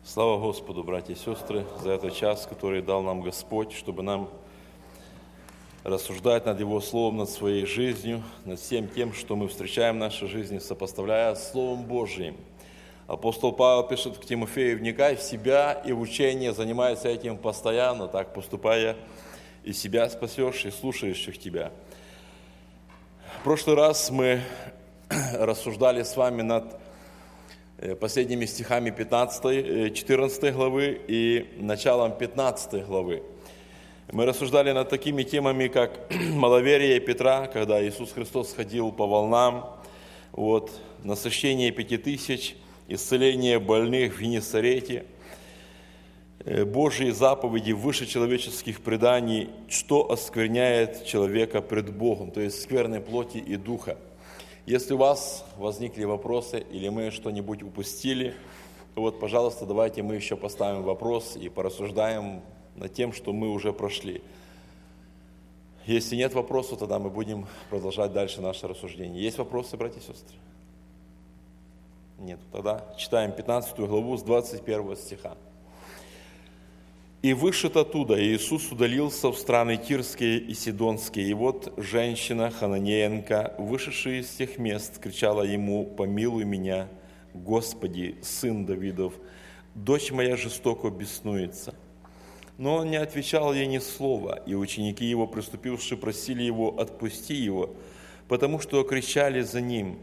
Слава Господу, братья и сестры, за этот час, который дал нам Господь, чтобы нам рассуждать над Его Словом, над своей жизнью, над всем тем, что мы встречаем в нашей жизни, сопоставляя с Словом Божьим. Апостол Павел пишет к Тимофею: «Вникай в себя и в учение, занимайся этим постоянно, так поступая, и себя спасешь, и слушающих тебя». В прошлый раз мы рассуждали с вами над последними стихами 14 главы и началом 15 главы. Мы рассуждали над такими темами, как маловерие Петра, когда Иисус Христос ходил по волнам, насыщение 5000, исцеление больных в Генесарете, Божьи заповеди выше человеческих преданий, что оскверняет человека пред Богом, то есть скверной плоти и духа. Если у вас возникли вопросы или мы что-нибудь упустили, пожалуйста, давайте мы еще поставим вопрос и порассуждаем над тем, что мы уже прошли. Если нет вопросов, тогда мы будем продолжать дальше наше рассуждение. Есть вопросы, братья и сестры? Нет. Тогда читаем 15 главу с 21 стиха. «И вышед оттуда Иисус удалился в страны Тирские и Сидонские, и вот женщина Хананеенка, вышедшая из тех мест, кричала ему: „Помилуй меня, Господи, сын Давидов, дочь моя жестоко беснуется“. Но он не отвечал ей ни слова, и ученики его, приступившие, просили его: „Отпусти его“, потому что кричали за ним.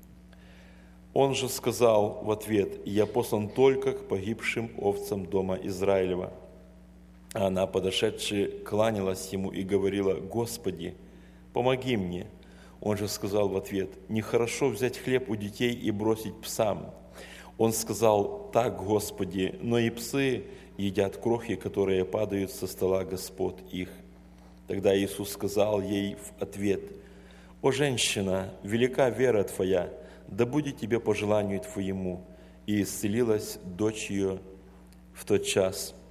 Он же сказал в ответ: „Я послан только к погибшим овцам дома Израилева“. А она, подошедшая, кланялась ему и говорила: „Господи, помоги мне“. Он же сказал в ответ: „Нехорошо взять хлеб у детей и бросить псам“. Он сказал: „Так, Господи, но и псы едят крохи, которые падают со стола господ их“. Тогда Иисус сказал ей в ответ: „О женщина, велика вера твоя, да будет тебе по желанию твоему“. И исцелилась дочь ее в тот час.